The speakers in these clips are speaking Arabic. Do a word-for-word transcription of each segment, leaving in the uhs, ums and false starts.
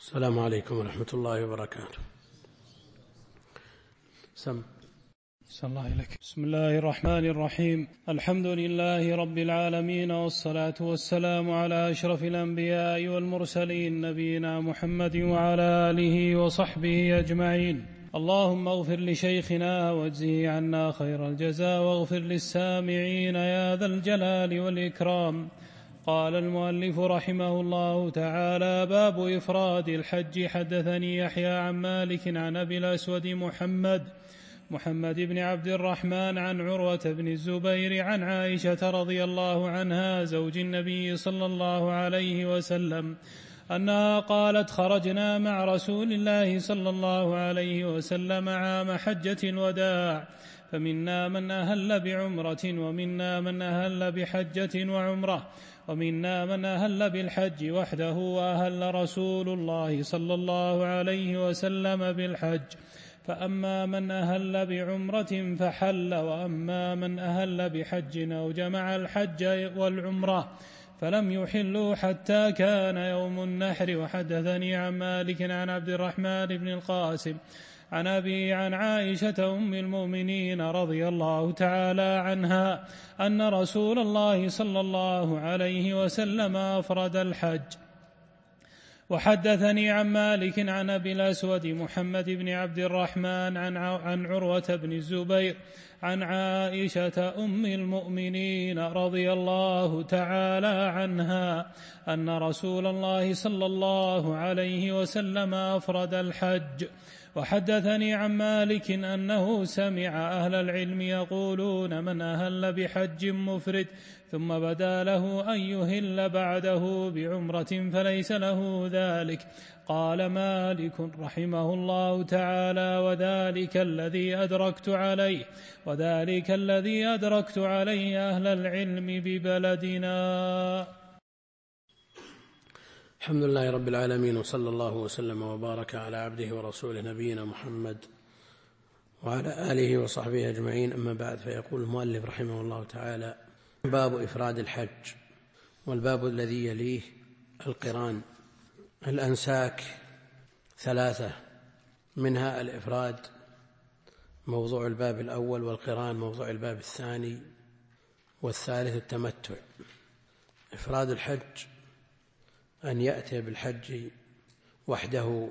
السلام عليكم ورحمة الله وبركاته. سم صلى الله عليك. بسم الله الرحمن الرحيم. الحمد لله رب العالمين، والصلاة والسلام على أشرف الأنبياء والمرسلين، نبينا محمد وعلى آله وصحبه أجمعين. اللهم اغفر لشيخنا واجزه عنا خير الجزاء، واغفر للسامعين يا ذا الجلال والإكرام. قال المؤلف رحمه الله تعالى: باب إفراد الحج. حدثني يحيى عن مالك عن أبي الأسود محمد محمد بن عبد الرحمن عن عروة بن الزبير عن عائشة رضي الله عنها زوج النبي صلى الله عليه وسلم أنها قالت: خرجنا مع رسول الله صلى الله عليه وسلم عام حجة الوداع، فمنا من أهل بعمرة ومنا من أهل بحجة وعمرة، ومنا من أهل بالحج وحده، وأهل رسول الله صلى الله عليه وسلم بالحج. فأما من أهل بعمرة فحل، وأما من أهل بحج أو جمع الحج والعمرة فلم يحلوا حتى كان يوم النحر. وحدثني عن مالك عن عبد الرحمن بن القاسم عن أبي عن عائشة أم المؤمنين رضي الله تعالى عنها أن رسول الله صلى الله عليه وسلم أفرد الحج. وحدثني عن مالك عن أبي الأسود محمد بن عبد الرحمن عن عن عروة بن الزبير عن عائشة أم المؤمنين رضي الله تعالى عنها أن رسول الله صلى الله عليه وسلم أفرد الحج. وحدثني عن مالك أنه سمع أهل العلم يقولون: من أهل بحج مفرد ثم بدا له أن يهل بعده بعمرة فليس له ذلك. قال مالك رحمه الله تعالى: وذلك الذي أدركت عليه وذلك الذي أدركت عليه أهل العلم ببلدنا. الحمد لله رب العالمين، وصلى الله وسلم وبارك على عبده ورسوله نبينا محمد وعلى آله وصحبه أجمعين. أما بعد، فيقول المؤلف رحمه الله تعالى: باب إفراد الحج. والباب الذي يليه القران. الأنساك ثلاثة، منها الإفراد موضوع الباب الأول، والقران موضوع الباب الثاني، والثالث التمتع. إفراد الحج أن يأتي بالحج وحده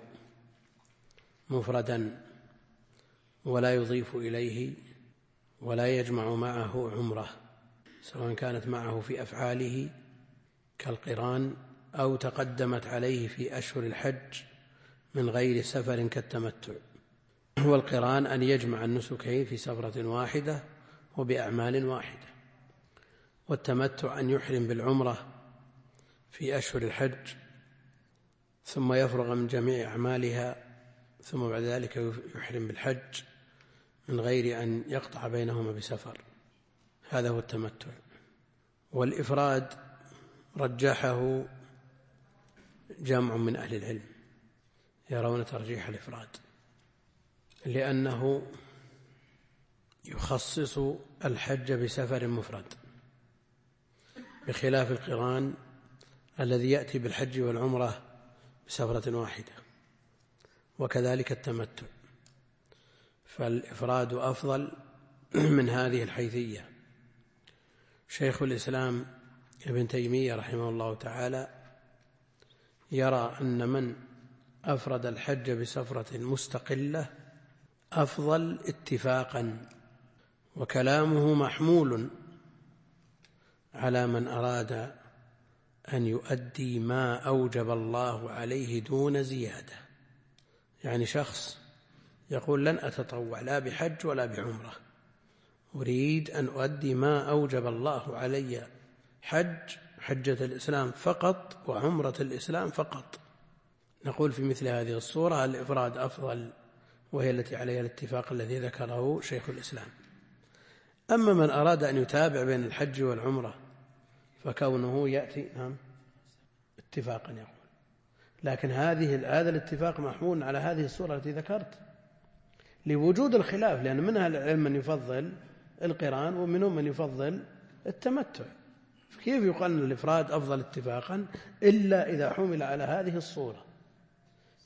مفردا ولا يضيف إليه ولا يجمع معه عمره، سواء كانت معه في أفعاله كالقران أو تقدمت عليه في أشهر الحج من غير سفر كالتمتع. والقران أن يجمع النسكين في سفرة واحدة وبأعمال واحدة. والتمتع أن يحرم بالعمرة في أشهر الحج ثم يفرغ من جميع أعمالها، ثم بعد ذلك يحرم بالحج من غير أن يقطع بينهما بسفر. هذا هو التمتع. والإفراد رجحه جمع من أهل العلم، يرون ترجيح الإفراد لأنه يخصص الحج بسفر مفرد، بخلاف القران الذي يأتي بالحج والعمرة بسفرة واحدة، وكذلك التمتع. فالإفراد أفضل من هذه الحيثية. شيخ الإسلام ابن تيمية رحمه الله تعالى يرى أن من أفرد الحج بسفرة مستقلة أفضل اتفاقا، وكلامه محمول على من أراد أن يؤدي ما أوجب الله عليه دون زيادة. يعني شخص يقول: لن أتطوع لا بحج ولا بعمرة، أريد أن أؤدي ما أوجب الله علي، حج حجة الإسلام فقط وعمرة الإسلام فقط. نقول في مثل هذه الصورة الإفراد أفضل، وهي التي عليها الاتفاق الذي ذكره شيخ الإسلام. أما من أراد أن يتابع بين الحج والعمرة فكونه يأتي نعم اتفاقا يقول، لكن هذه هذا الاتفاق محمول على هذه الصورة التي ذكرت لوجود الخلاف، لأن منها العلم من يفضل القران ومنهم من يفضل التمتع. كيف يقال أن الإفراد أفضل اتفاقا إلا إذا حمل على هذه الصورة؟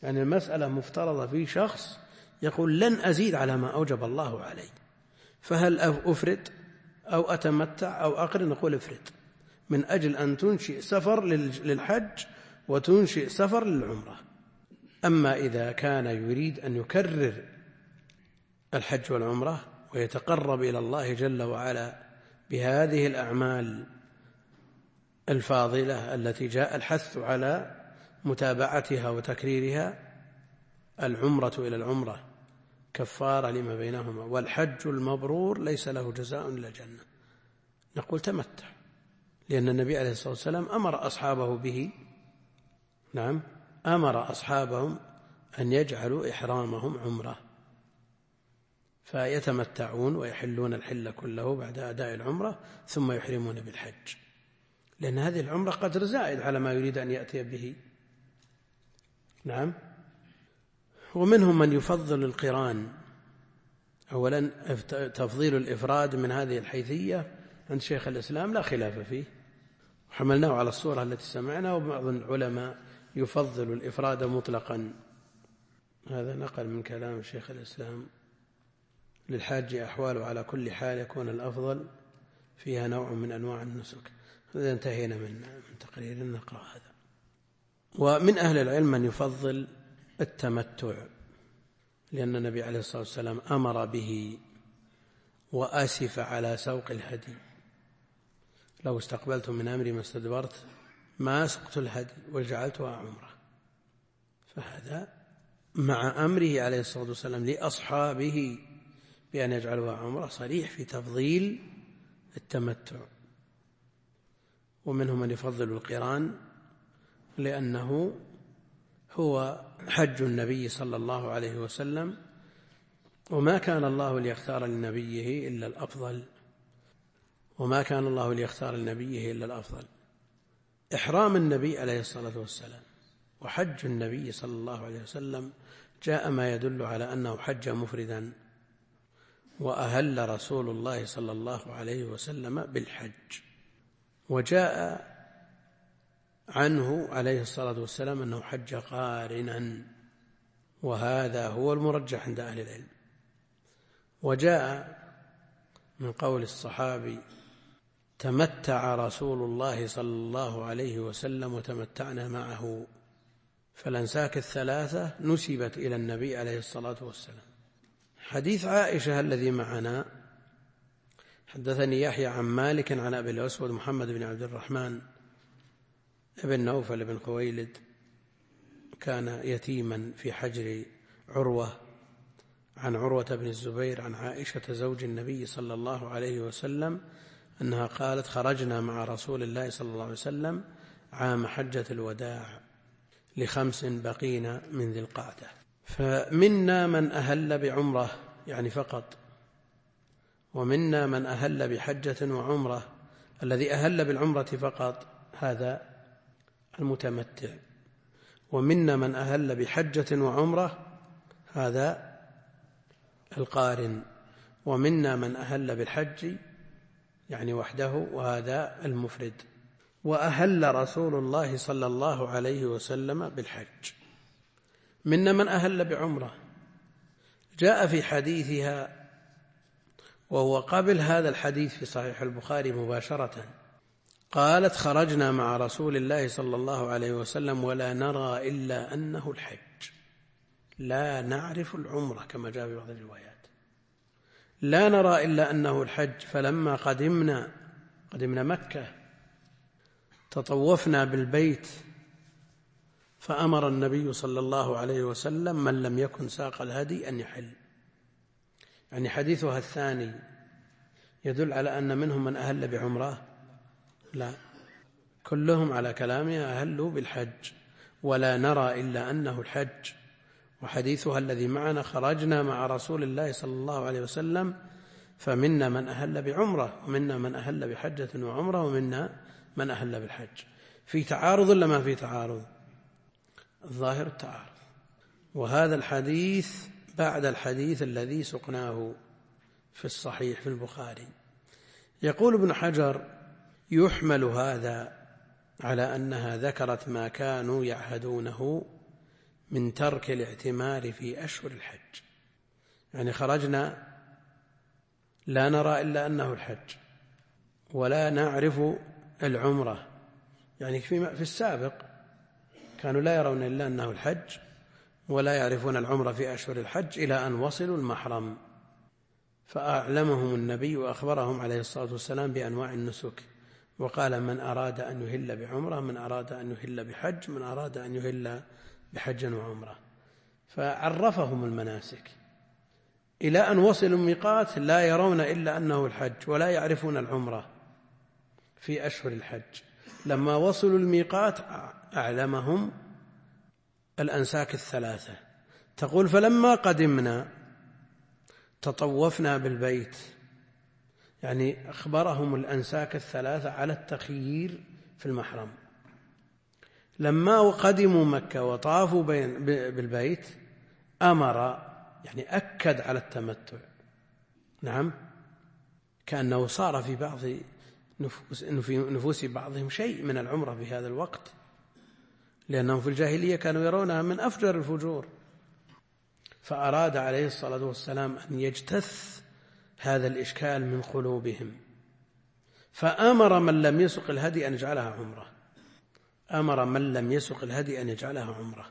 يعني المسألة مفترضة في شخص يقول لن أزيد على ما أوجب الله علي، فهل أفرد أو أتمتع أو أقرن؟ نقول افرد، من أجل أن تنشئ سفر للحج وتنشئ سفر للعمرة. أما إذا كان يريد أن يكرر الحج والعمرة ويتقرب إلى الله جل وعلا بهذه الأعمال الفاضلة التي جاء الحث على متابعتها وتكريرها، العمرة إلى العمرة كفارة لما بينهما، والحج المبرور ليس له جزاء إلا الجنة، نقول تمتع، لأن النبي عليه الصلاة والسلام أمر أصحابه به. نعم، أمر أصحابهم أن يجعلوا إحرامهم عمرة، فيتمتعون ويحلون الحل كله بعد أداء العمرة ثم يحرمون بالحج، لأن هذه العمرة قدر زائد على ما يريد أن يأتي به. نعم. ومنهم من يفضل القران. أولا تفضيل الإفراد من هذه الحيثية عند شيخ الإسلام لا خلاف فيه، وحملناه على الصورة التي سمعنا، وبعض العلماء يفضل الإفراد مطلقا. هذا نقل من كلام شيخ الإسلام: للحاج أحوال على كل حال يكون الأفضل فيها نوع من أنواع النسك. هذا انتهينا من من تقرير، نقرأ هذا. ومن أهل العلم من يفضل التمتع، لأن النبي عليه الصلاة والسلام أمر به وأسف على سوق الهدي: لو استقبلت من أمري ما استدبرت ما سقت الهدي وجعلتها عمرة. فهذا مع أمره عليه الصلاة والسلام لأصحابه بأن يجعلوها عمرة صريح في تفضيل التمتع. ومنهم من يفضل القران لأنه هو حج النبي صلى الله عليه وسلم، وما كان الله ليختار لنبيه إلا الأفضل، وما كان الله ليختار لنبيه إلا الأفضل. إحرام النبي عليه الصلاة والسلام وحج النبي صلى الله عليه وسلم جاء ما يدل على أنه حج مفردا، وأهل رسول الله صلى الله عليه وسلم بالحج، وجاء عنه عليه الصلاة والسلام أنه حج قارنا، وهذا هو المرجح عند أهل العلم. وجاء من قول الصحابي: تمتع رسول الله صلى الله عليه وسلم وتمتعنا معه، فالأنساك الثلاثة نسبت إلى النبي عليه الصلاة والسلام. حديث عائشة الذي معنا: حدثني يحيى عن مالك عن أبي الأسود محمد بن عبد الرحمن ابن نوفل بن خويلد، كان يتيما في حجر عروة، عن عروة بن الزبير عن عائشة زوج النبي صلى الله عليه وسلم أنها قالت: خرجنا مع رسول الله صلى الله عليه وسلم عام حجة الوداع لخمس بقين من ذي القعدة، فمنا من أهل بعمرة يعني فقط، ومنا من أهل بحجة وعمرة. الذي أهل بالعمرة فقط هذا المتمتع، ومنا من أهل بحجة وعمرة هذا القارن، ومنا من أهل بالحج يعني وحده وهذا المفرد. وأهل رسول الله صلى الله عليه وسلم بالحج. منا من أهل بعمرة، جاء في حديثها وهو قبل هذا الحديث في صحيح البخاري مباشرة، قالت: خرجنا مع رسول الله صلى الله عليه وسلم ولا نرى إلا أنه الحج، لا نعرف العمرة، كما جاء في بعض الروايات، لا نرى إلا أنه الحج. فلما قدمنا قدمنا مكة تطوفنا بالبيت، فأمر النبي صلى الله عليه وسلم من لم يكن ساق الهدي أن يحل. يعني حديثها الثاني يدل على أن منهم من أهل بعمرة؟ لا، كلهم على كلامها أهلوا بالحج، ولا نرى إلا أنه الحج. وحديثها الذي معنا: خرجنا مع رسول الله صلى الله عليه وسلم فمنا من أهل بعمرة ومنا من أهل بحجة وعمرة ومنا من أهل بالحج. في تعارض ولا ما في تعارض؟ الظاهر التعارض. وهذا الحديث بعد الحديث الذي سقناه في الصحيح في البخاري. يقول ابن حجر: يحمل هذا على أنها ذكرت ما كانوا يعهدونه من ترك الاعتمار في أشهر الحج، يعني خرجنا لا نرى إلا أنه الحج ولا نعرف العمرة، يعني في السابق كانوا لا يرون إلا أنه الحج ولا يعرفون العمرة في أشهر الحج إلى أن وصلوا المحرم، فأعلمهم النبي وأخبرهم عليه الصلاة والسلام بأنواع النسك، وقال من أراد أن يهل بعمرة، من أراد أن يهل بحج، من أراد أن يهل بحج وعمرة، فعرفهم المناسك إلى أن وصلوا الميقات لا يرون إلا أنه الحج ولا يعرفون العمرة في أشهر الحج. لما وصلوا الميقات أعلمهم الأنساك الثلاثة. تقول فلما قدمنا تطوفنا بالبيت، يعني أخبرهم الأنساك الثلاثة على التخيير في المحرم. لما قدموا مكة وطافوا بالبيت أمر، يعني أكد على التمتع. نعم، كأنه صار في بعض نفوس, في نفوس بعضهم شيء من العمرة في هذا الوقت، لأنهم في الجاهلية كانوا يرونها من أفجر الفجور، فأراد عليه الصلاة والسلام أن يجتث هذا الإشكال من قلوبهم، فأمر من لم يسق الهدي أن يجعلها عمرة، أمر من لم يسق الهدي أن يجعلها عمرة،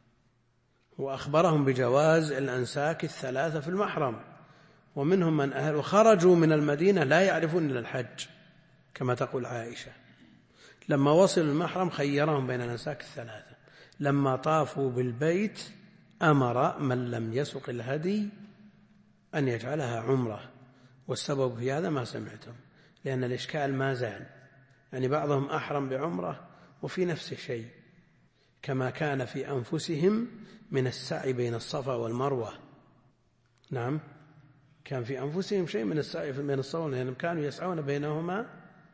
وأخبرهم بجواز الأنساك الثلاثة في المحرم. ومنهم من أهل وخرجوا من المدينة لا يعرفون إلا الحج كما تقول عائشة، لما وصلوا المحرم خيرهم بين الأنساك الثلاثة. لما طافوا بالبيت أمر من لم يسق الهدي أن يجعلها عمرة، والسبب في هذا ما سمعتم، لأن الإشكال ما زال، يعني بعضهم أحرم بعمرة وفي نفس الشيء، كما كان في أنفسهم من السعي بين الصفا والمروة. نعم، كان في أنفسهم شيء من السعي بين الصفا، لأنهم كانوا يسعون بينهما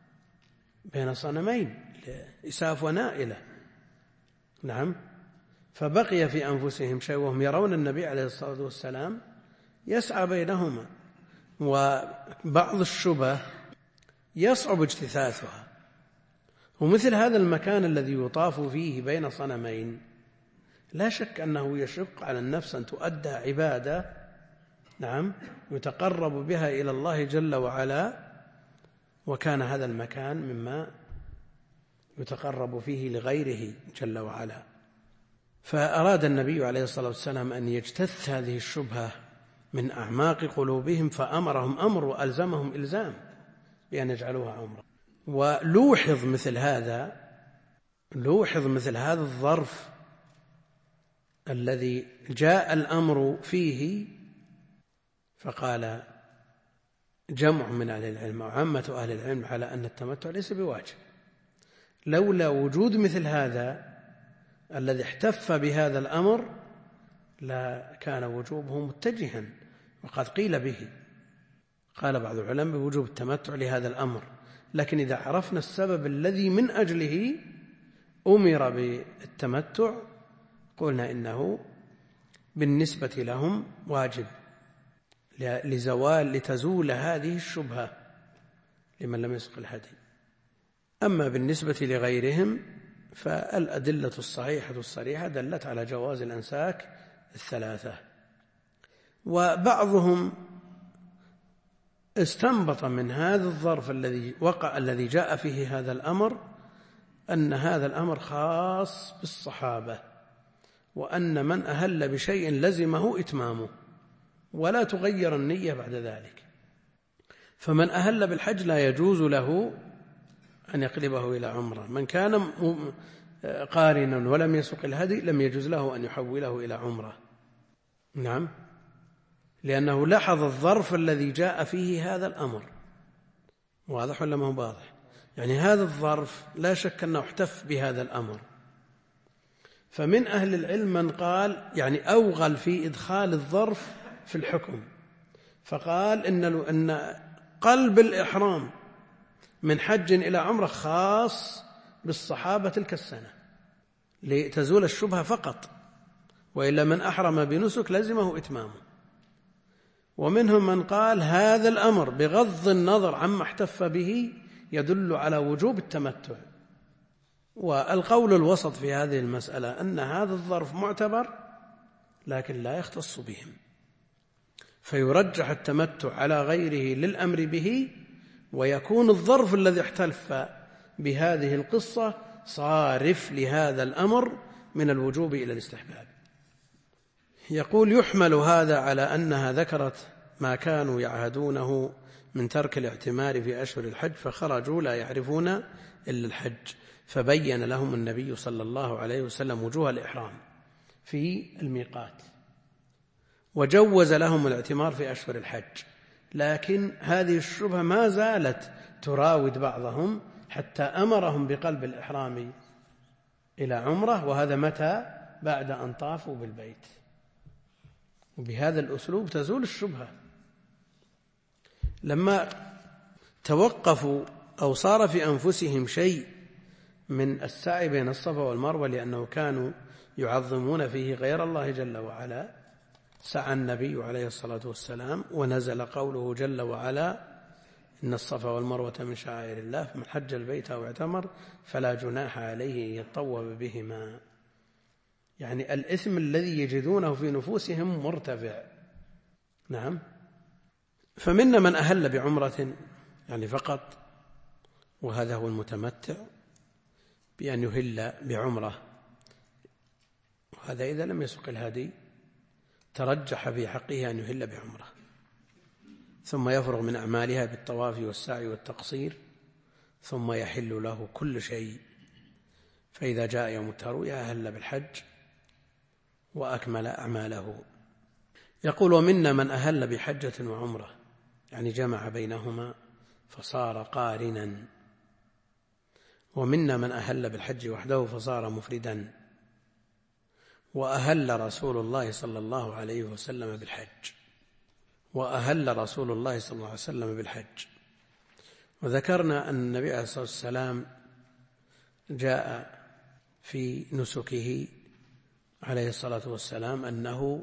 بين صنمين إساف ونائلة. نعم، فبقي في أنفسهم شيء وهم يرون النبي عليه الصلاة والسلام يسعى بينهما، وبعض الشبه يصعب اجتثاثها. ومثل هذا المكان الذي يطاف فيه بين صنمين لا شك أنه يشق على النفس أن تؤدى عبادة، نعم، يتقرب بها إلى الله جل وعلا، وكان هذا المكان مما يتقرب فيه لغيره جل وعلا. فأراد النبي عليه الصلاة والسلام أن يجتث هذه الشبهة من أعماق قلوبهم، فأمرهم أمر وألزمهم إلزام بأن يجعلوها عمرة. ولوحظ مثل هذا، لوحظ مثل هذا الظرف الذي جاء الأمر فيه، فقال جمع من أهل العلم وعامة أهل العلم على أن التمتع ليس بواجب، لولا وجود مثل هذا الذي احتف بهذا الأمر لا كان وجوبه متجها، وقد قيل به، قال بعض العلماء بوجوب التمتع لهذا الأمر، لكن إذا عرفنا السبب الذي من أجله أمر بالتمتع قلنا إنه بالنسبة لهم واجب لزوال لتزول هذه الشبهة لمن لم يسق الهدي. أما بالنسبة لغيرهم فالأدلة الصحيحة الصريحة دلت على جواز الأنساك الثلاثة. وبعضهم استنبط من هذا الظرف الذي وقع الذي جاء فيه هذا الأمر أن هذا الأمر خاص بالصحابة، وأن من أهل بشيء لزمه إتمامه ولا تغير النية بعد ذلك. فمن أهل بالحج لا يجوز له أن يقلبه إلى عمرة، من كان قارنا ولم يسق الهدي لم يجوز له أن يحوله إلى عمرة. نعم، لأنه لاحظ الظرف الذي جاء فيه هذا الأمر. واضح ولا ما هو واضح؟ يعني هذا الظرف لا شك أنه احتف بهذا الأمر. فمن أهل العلم من قال يعني أوغل في إدخال الظرف في الحكم، فقال إن أن قلب الإحرام من حج إلى عمرة خاص بالصحابة تلك السنة لتزول الشبهة فقط، وإلا من أحرم بنسك لزمه إتمامه. ومنهم من قال هذا الأمر بغض النظر عما احتف به يدل على وجوب التمتع، والقول الوسط في هذه المسألة أن هذا الظرف معتبر لكن لا يختص بهم، فيرجح التمتع على غيره للأمر به، ويكون الظرف الذي احتلف بهذه القصة صارف لهذا الأمر من الوجوب إلى الاستحباب. يقول: يحمل هذا على أنها ذكرت ما كانوا يعهدونه من ترك الاعتمار في أشهر الحج فخرجوا لا يعرفون إلا الحج، فبين لهم النبي صلى الله عليه وسلم وجوه الإحرام في الميقات، وجوز لهم الاعتمار في أشهر الحج. لكن هذه الشبهة ما زالت تراود بعضهم حتى أمرهم بقلب الإحرام إلى عمرة، وهذا متى؟ بعد أن طافوا بالبيت. وبهذا الأسلوب تزول الشبهة. لما توقفوا أو صار في أنفسهم شيء من السعي بين الصفا والمروة لأنه كانوا يعظمون فيه غير الله جل وعلا، سعى النبي عليه الصلاة والسلام، ونزل قوله جل وعلا: إن الصفا والمروة من شعائر الله فمن حج البيت أو اعتمر فلا جناح عليه أن يطوف بهما. يعني الإثم الذي يجدونه في نفوسهم مرتفع. نعم. فمنا من أهل بعمرة يعني فقط، وهذا هو المتمتع بأن يهل بعمرة، وهذا إذا لم يسق الهدي ترجح في حقه أن يهل بعمرة، ثم يفرغ من أعمالها بالطواف والسعي والتقصير، ثم يحل له كل شيء. فإذا جاء يوم التروية أهل بالحج وأكمل أعماله. يقول: ومنا من أهل بحجة وعمرة، يعني جمع بينهما فصار قارنا، ومنا من أهل بالحج وحده فصار مفردا. وأهل رسول الله صلى الله عليه وسلم بالحج وأهل رسول الله صلى الله عليه وسلم بالحج. وذكرنا أن النبي عليه الصلاة والسلام جاء في نسكه عليه الصلاة والسلام أنه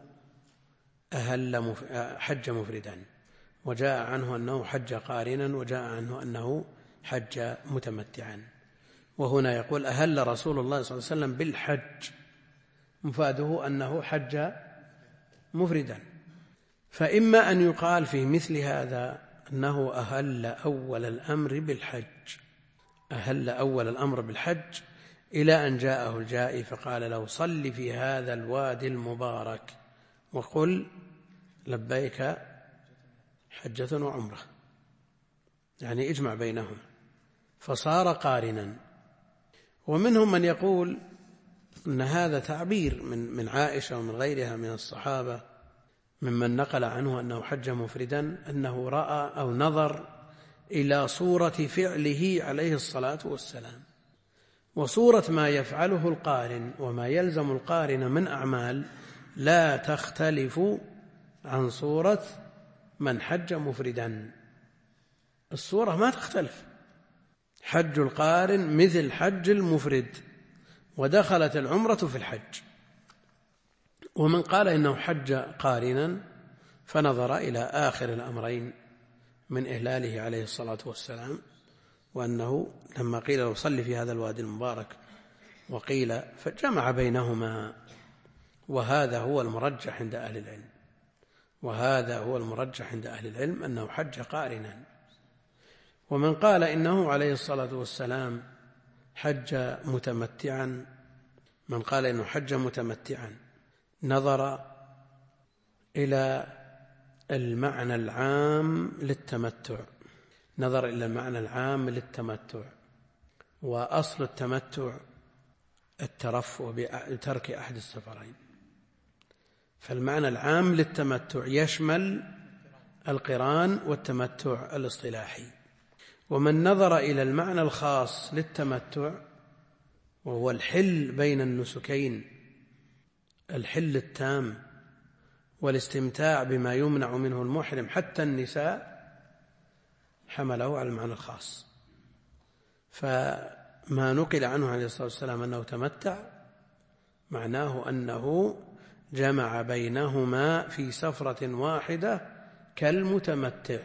أهل حج مفردا، وجاء عنه أنه حج قارنا، وجاء عنه أنه حج متمتعا. وهنا يقول: أهل رسول الله صلى الله عليه وسلم بالحج، مفاده أنه حج مفردا. فإما أن يقال في مثل هذا أنه أهل أول الأمر بالحج، أهل أول الأمر بالحج إلى أن جاءه الجائي فقال له: صل في هذا الوادي المبارك وقل لبيك حجة وعمرة، يعني اجمع بينهما، فصار قارنا. ومنهم من يقول أن هذا تعبير من من عائشة ومن غيرها من الصحابة ممن نقل عنه أنه حج مفردا، أنه رأى أو نظر إلى صورة فعله عليه الصلاة والسلام، وصورة ما يفعله القارن وما يلزم القارن من أعمال لا تختلف عن صورة من حج مفردا. الصورة ما تختلف، حج القارن مثل حج المفرد، ودخلت العمرة في الحج. ومن قال إنه حج قارنا فنظر إلى آخر الأمرين من إهلاله عليه الصلاة والسلام، وأنه لما قيل له صل في هذا الوادي المبارك وقيل فجمع بينهما، وهذا هو المرجح عند أهل العلم وهذا هو المرجح عند أهل العلم أنه حج قارنا. ومن قال إنه عليه الصلاة والسلام حج متمتعا، من قال إنه حج متمتعا نظر إلى المعنى العام للتمتع نظر إلى المعنى العام للتمتع وأصل التمتع الترفع بترك أحد السفرين، فالمعنى العام للتمتع يشمل القران والتمتع الاصطلاحي. ومن نظر إلى المعنى الخاص للتمتع وهو الحل بين النسكين، الحل التام والاستمتاع بما يمنع منه المحرم حتى النساء، حمله على المعنى الخاص. فما نقل عنه عليه الصلاة والسلام أنه تمتع معناه أنه جمع بينهما في سفرة واحدة كالمتمتع.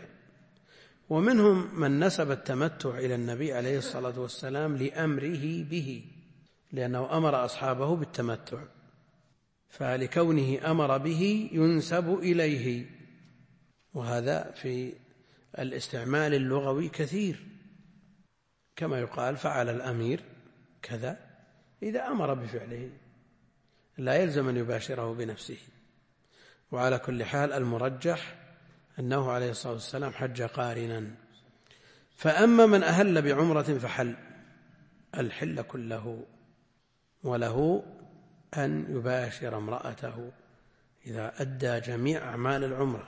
ومنهم من نسب التمتع إلى النبي عليه الصلاة والسلام لأمره به، لأنه أمر أصحابه بالتمتع، فلكونه أمر به ينسب إليه، وهذا في الاستعمال اللغوي كثير، كما يقال فعل الأمير كذا إذا أمر بفعله، لا يلزم أن يباشره بنفسه. وعلى كل حال المرجح أنه عليه الصلاة والسلام حج قارنا. فأما من أهل بعمرة فحل الحل كله، وله أن يباشر امرأته إذا أدى جميع أعمال العمرة،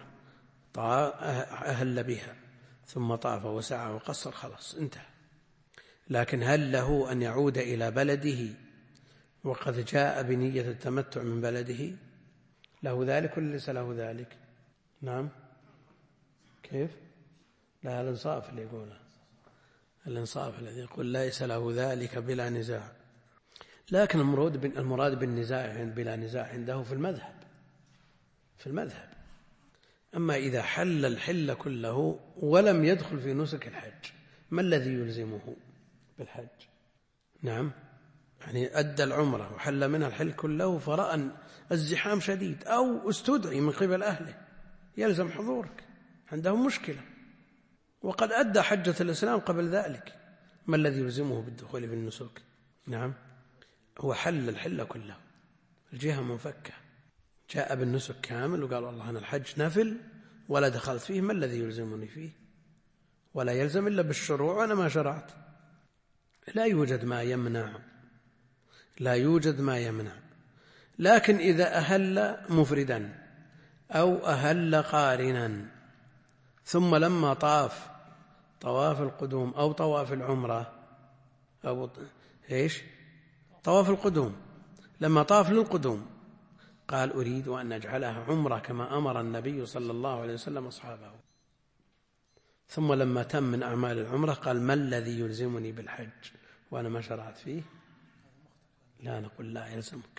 أهل بها ثم طاف وسعى وقصر، خلاص انتهى. لكن هل له أن يعود إلى بلده وقد جاء بنية التمتع من بلده؟ له ذلك ولا ليس له ذلك؟ نعم. كيف؟ لا، الإنصاف اللي يقوله، الإنصاف الذي يقول ليس له ذلك بلا نزاع. لكن المراد بالنزاع بلا نزاع عنده في المذهب في المذهب أما إذا حل الحل كله ولم يدخل في نسك الحج، ما الذي يلزمه بالحج؟ نعم، يعني أدى العمرة وحل منها الحل كله، فرأى الزحام شديد أو استدعي من قبل أهله، يلزم حضورك، عندهم مشكلة، وقد أدى حجة الإسلام قبل ذلك، ما الذي يلزمه بالدخول في النسك؟ نعم، هو حل الحل كله، الجهة منفكة، جاء بالنسك كامل وقال والله أنا الحج نفل ولا دخلت فيه، ما الذي يلزمني فيه؟ ولا يلزم إلا بالشروع وأنا ما شرعت. لا يوجد ما يمنع لا يوجد ما يمنع لكن إذا أهل مفردا أو أهل قارنا ثم لما طاف طواف القدوم أو طواف العمرة أو إيش طواف القدوم، لما طاف للقدوم قال أريد أن أجعلها عمرة كما أمر النبي صلى الله عليه وسلم أصحابه، ثم لما تم من أعمال العمرة قال ما الذي يلزمني بالحج وأنا ما شرعت فيه؟ لا، نقول لا، يلزمك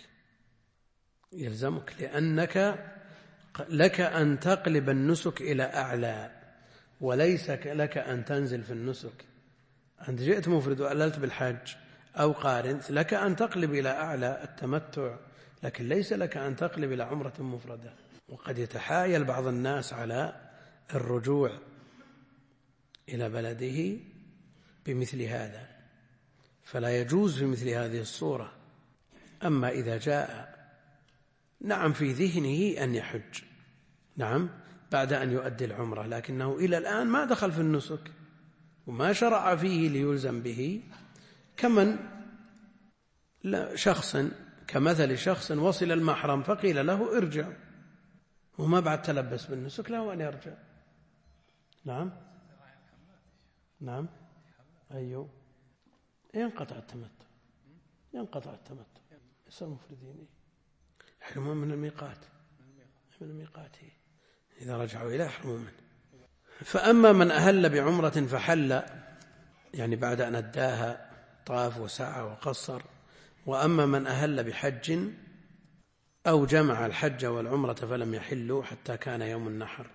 يلزمك لأنك لك أن تقلب النسك إلى أعلى، وليس لك أن تنزل في النسك. أنت جئت مفرد وأللت بالحج أو قارن، لك أن تقلب إلى أعلى التمتع، لكن ليس لك أن تقلب إلى عمرة مفردة. وقد يتحايل بعض الناس على الرجوع إلى بلده بمثل هذا، فلا يجوز في مثل هذه الصورة. أما إذا جاء نعم في ذهنه أن يحج، نعم بعد أن يؤدي العمرة، لكنه إلى الآن ما دخل في النسك وما شرع فيه ليلزم به، كمن شخص كمثل شخص وصل المحرم فقيل له ارجع وما بعد تلبس بالنسك، له أن يرجع. نعم نعم أيوه ينقطع التمتع ينقطع التمتع يصير مفردين، يحرمون من الميقات من الميقات إذا رجعوا إليه يحرمون منه. فأما من أهل بعمرة فحل، يعني بعد أن أداها طاف وسعى وقصر. وأما من أهل بحج أو جمع الحج والعمرة فلم يحلوا حتى كان يوم النحر،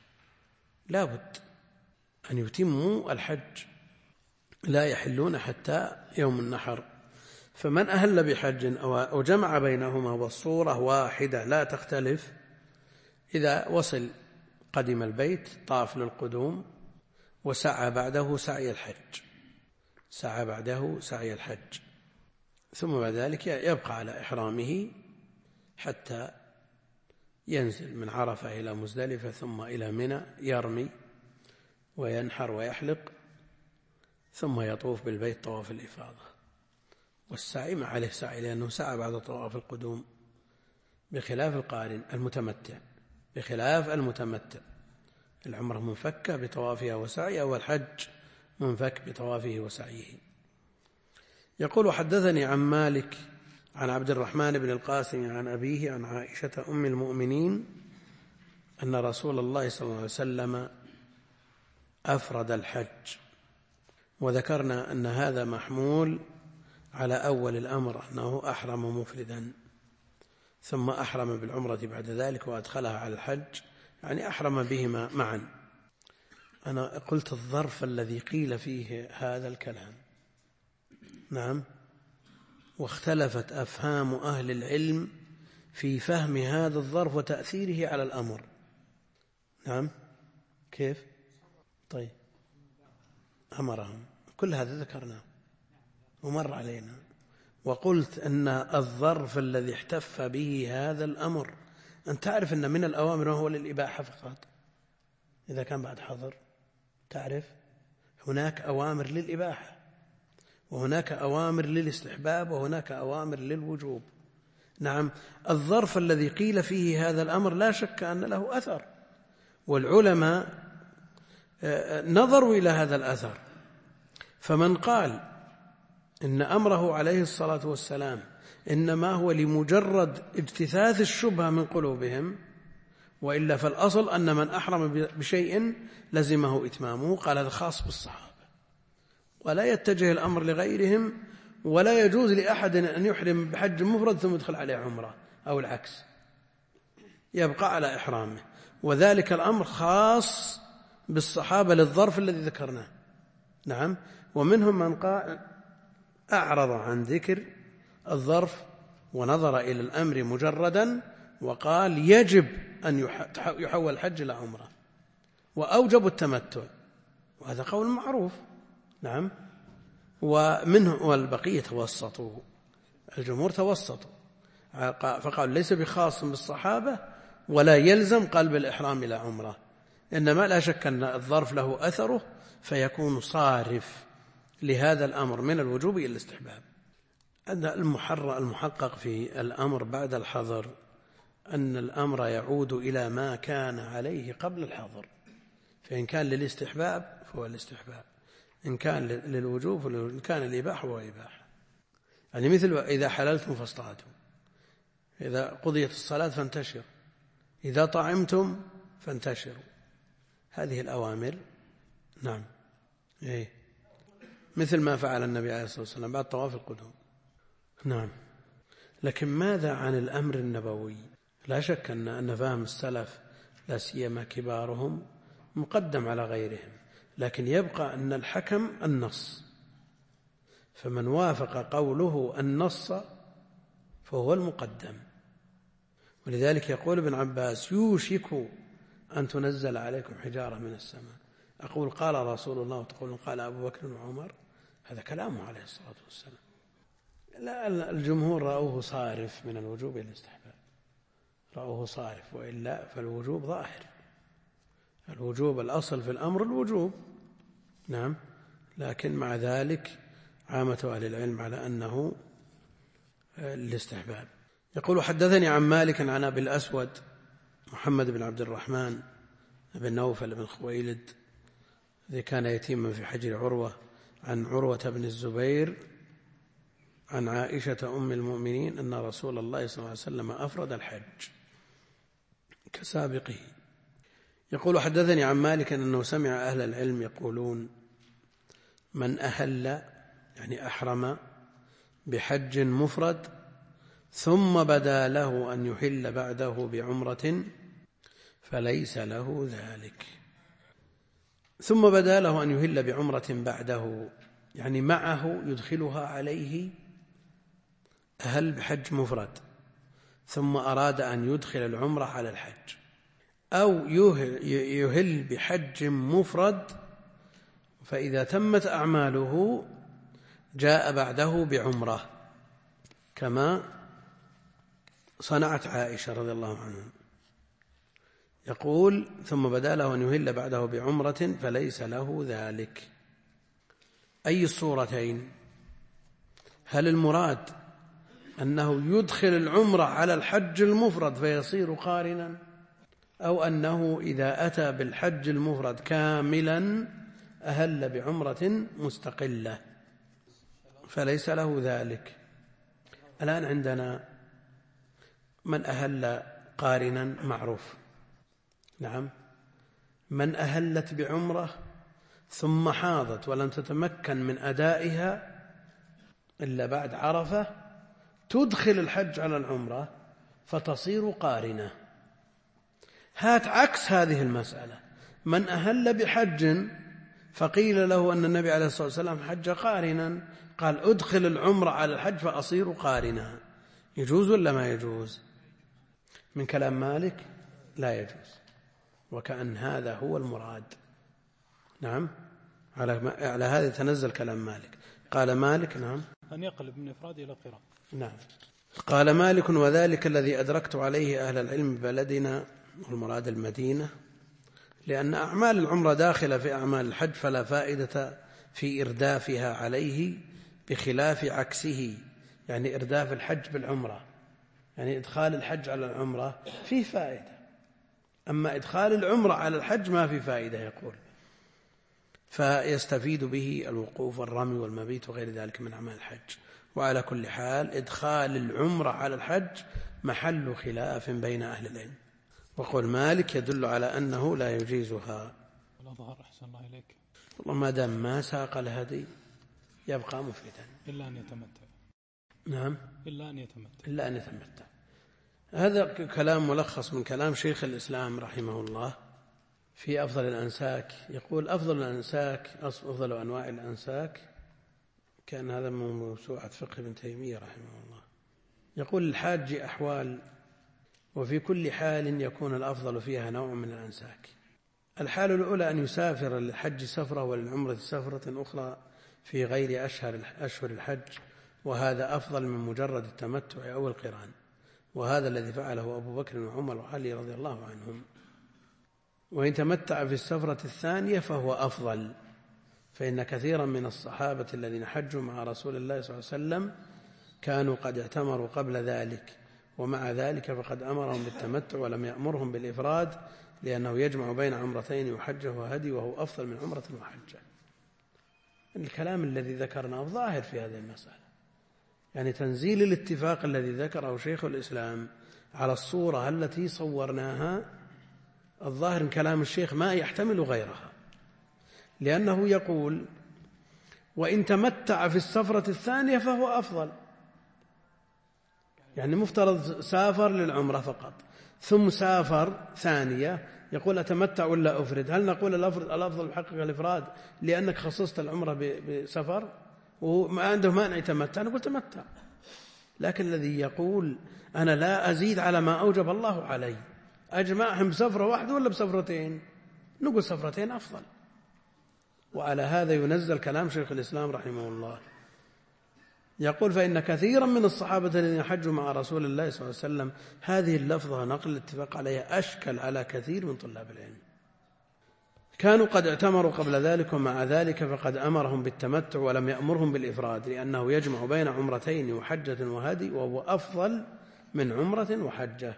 لا بد أن يتموا الحج، لا يحلون حتى يوم النحر. فمن أهل بحج أو جمع بينهما والصورة واحدة لا تختلف، إذا وصل قدم البيت طاف للقدوم وسعى بعده سعي الحج سعى بعده سعي الحج ثم بعد ذلك يبقى على إحرامه حتى ينزل من عرفة إلى مزدلفة ثم إلى منى، يرمي وينحر ويحلق ثم يطوف بالبيت طواف الإفاضة. والسعي ما عليه سعي لأنه سعى بعد طواف القدوم، بخلاف القارن المتمتع بخلاف المتمتع العمرة منفكة بطوافها وسعيها والحج منفك بطوافه وسعيه. يقول حدثني عن مالك عن عبد الرحمن بن القاسم عن أبيه عن عائشة أم المؤمنين أن رسول الله صلى الله عليه وسلم أفرد الحج. وذكرنا أن هذا محمول على أول الأمر أنه أحرم مفردا ثم أحرم بالعمرة بعد ذلك وأدخلها على الحج، يعني أحرم بهما معا. أنا قلت الظرف الذي قيل فيه هذا الكلام، نعم، واختلفت أفهام أهل العلم في فهم هذا الظرف وتأثيره على الأمر. نعم كيف؟ طيب أمرهم، كل هذا ذكرناه ومر علينا، وقلت أن الظرف الذي احتف به هذا الأمر، أن تعرف أن من الأوامر هو للإباحة فقط إذا كان بعد حظر، تعرف هناك أوامر للإباحة وهناك أوامر للاستحباب وهناك أوامر للوجوب. نعم الظرف الذي قيل فيه هذا الأمر لا شك أن له أثر، والعلماء نظروا إلى هذا الأثر، فمن قال إن أمره عليه الصلاة والسلام إنما هو لمجرد اجتثاث الشبهة من قلوبهم، وإلا فالأصل أن من أحرم بشيء لزمه إتمامه، قال هذا خاص بالصحابة ولا يتجه الأمر لغيرهم، ولا يجوز لأحد أن يحرم بحج مفرد ثم يدخل عليه عمرة أو العكس، يبقى على إحرامه، وذلك الأمر خاص بالصحابة للظرف الذي ذكرناه. نعم ومنهم من قال أعرض عن ذكر الظرف ونظر إلى الأمر مجردا وقال يجب أن يحول الحج إلى عمرة وأوجب التمتع، وهذا قول معروف. نعم ومنه والبقية توسطوا، الجمهور توسطوا فقالوا ليس بخاص بالصحابة ولا يلزم قلب الإحرام إلى عمرة، إنما لا شك أن الظرف له أثره فيكون صارف لهذا الأمر من الوجوب إلى الاستحباب. أن المحقق في الأمر بعد الحظر أن الأمر يعود إلى ما كان عليه قبل الحظر، فإن كان للاستحباب فهو الاستحباب، إن كان للوجوب إن كان الإباحة هو إباحة. يعني مثل إذا حللتم فاصطادوا، إذا قضيت الصلاة فانتشروا، إذا طعمتم فانتشروا، هذه الأوامر. نعم إيه مثل ما فعل النبي عليه الصلاة والسلام بعد طواف القدوم. نعم لكن ماذا عن الأمر النبوي؟ لا شك أن أن فهم السلف لا سيما كبارهم مقدم على غيرهم، لكن يبقى أن الحكم النص، فمن وافق قوله النص فهو المقدم. ولذلك يقول ابن عباس يوشك أن تنزل عليكم حجارة من السماء، أقول قال رسول الله وتقول قال أبو بكر وعمر، هذا كلامه عليه الصلاة والسلام. لا الجمهور رأوه صارف من الوجوب إلى الاستحباب، رأوه صارف، وإلا فالوجوب ظاهر، الوجوب الأصل في الأمر الوجوب. نعم لكن مع ذلك عامة أهل العلم على أنه الاستحباب. يقول حدثني عن مالك عن أبي الأسود محمد بن عبد الرحمن بن نوفل بن خويلد الذي كان يتيما في حجر عروة، عن عروة بن الزبير عن عائشة أم المؤمنين أن رسول الله صلى الله عليه وسلم أفرد الحج كسابقه. يقول حدثني عن مالك أنه سمع أهل العلم يقولون من أهل يعني أحرم بحج مفرد ثم بدا له أن يحل بعده بعمرة فليس له ذلك. ثم بدا له أن يحل بعمرة بعده يعني معه يدخلها عليه، أهل بحج مفرد ثم أراد أن يدخل العمرة على الحج، أو يهل بحج مفرد فإذا تمت أعماله جاء بعده بعمرة كما صنعت عائشة رضي الله عنها. يقول ثم بدا له أن يهل بعده بعمرة فليس له ذلك. أي الصورتين؟ هل المراد أنه يدخل العمرة على الحج المفرد فيصير قارنا، أو أنه إذا أتى بالحج المفرد كاملا أهل بعمرة مستقلة فليس له ذلك؟ الآن عندنا من أهل قارنا معروف، نعم، من أهلت بعمرة ثم حاضت ولم تتمكن من أدائها إلا بعد عرفة تدخل الحج على العمرة فتصير قارنة. هات عكس هذه المسألة، من أهل بحج فقيل له أن النبي عليه الصلاة والسلام حج قارنا، قال أدخل العمرة على الحج فأصير قارنا، يجوز ولا ما يجوز؟ من كلام مالك لا يجوز، وكأن هذا هو المراد. نعم، على على هذا يتنزل كلام مالك. قال مالك نعم أن يقلب من إفراد إلى قران. نعم. قال مالك وذلك الذي أدركت عليه أهل العلم ببلدنا، والمراد المدينة، لأن أعمال العمرة داخلة في أعمال الحج، فلا فائدة في إردافها عليه بخلاف عكسه. يعني إرداف الحج بالعمرة، يعني إدخال الحج على العمرة فيه فائدة، أما إدخال العمرة على الحج ما في فائدة يقول، فيستفيد به الوقوف والرمي والمبيت وغير ذلك من أعمال الحج. وعلى كل حال إدخال العمرة على الحج محل خلاف بين أهل العلم، وقول مالك يدل على أنه لا يجيزها. الأظهر أحسن الله إليك، والله ما دام ما ساق الهدي يبقى مفردا إلا أن يتمتع. نعم، إلا أن يتمتع إلا أن يتمتع. هذا كلام ملخص من كلام شيخ الإسلام رحمه الله في أفضل الأنساك. يقول أفضل الأنساك، أفضل أنواع الأنساك، كان هذا من موسوعة فقه ابن تيمية رحمه الله. يقول الحاج أحوال، وفي كل حال يكون الأفضل فيها نوع من الأنساك. الحال الأولى أن يسافر للحج سفرة وللعمرة سفرة أخرى في غير أشهر أشهر الحج، وهذا أفضل من مجرد التمتع أو القران، وهذا الذي فعله أبو بكر وعمر وعلي رضي الله عنهم. وإن تمتع في السفرة الثانية فهو أفضل، فإن كثيرا من الصحابة الذين حجوا مع رسول الله صلى الله عليه وسلم كانوا قد اعتمروا قبل ذلك، ومع ذلك فقد أمرهم بالتمتع ولم يأمرهم بالإفراد، لأنه يجمع بين عمرتين وحجة وهدي، وهو أفضل من عمرة وحجة. الكلام الذي ذكرناه ظاهر في هذه المسألة، يعني تنزيل الاتفاق الذي ذكره شيخ الإسلام على الصورة التي صورناها، الظاهر كلام الشيخ ما يحتمل غيرها، لأنه يقول وإن تمتع في السفرة الثانية فهو أفضل. يعني مفترض سافر للعمرة فقط ثم سافر ثانية، يقول أتمتع ولا أفرد؟ هل نقول الأفضل بحقك الإفراد لأنك خصصت العمرة بسفر وما عنده مانع يتمتع؟ نقول تمتع. لكن الذي يقول أنا لا أزيد على ما أوجب الله علي، أجمعهم بسفرة واحدة ولا بسفرتين؟ نقول سفرتين أفضل. وعلى هذا ينزل كلام شيخ الإسلام رحمه الله، يقول فإن كثيرا من الصحابة الذين حجوا مع رسول الله صلى الله عليه وسلم، هذه اللفظة نقل الاتفاق عليها أشكل على كثير من طلاب العلم، كانوا قد اعتمروا قبل ذلك، ومع ذلك فقد أمرهم بالتمتع ولم يأمرهم بالإفراد، لأنه يجمع بين عمرتين وحجة وهدي، وهو أفضل من عمرة وحجة.